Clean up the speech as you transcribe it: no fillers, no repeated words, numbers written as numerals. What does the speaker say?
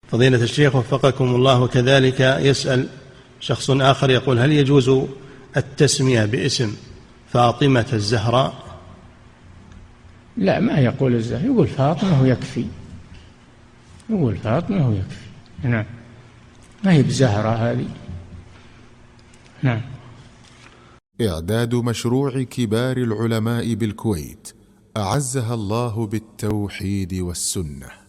فضيلة الشيخ وفقكم الله، كذلك يسأل شخص آخر يقول: هل يجوز التسمية باسم فاطمة الزهراء؟ لا، ما يقول الزهراء، يقول فاطمة ويكفي، يقول فاطمة ويكفي. نعم، ما هي بزهرة هذه. نعم. إعداد مشروع كبار العلماء بالكويت أعزها الله بالتوحيد والسنة.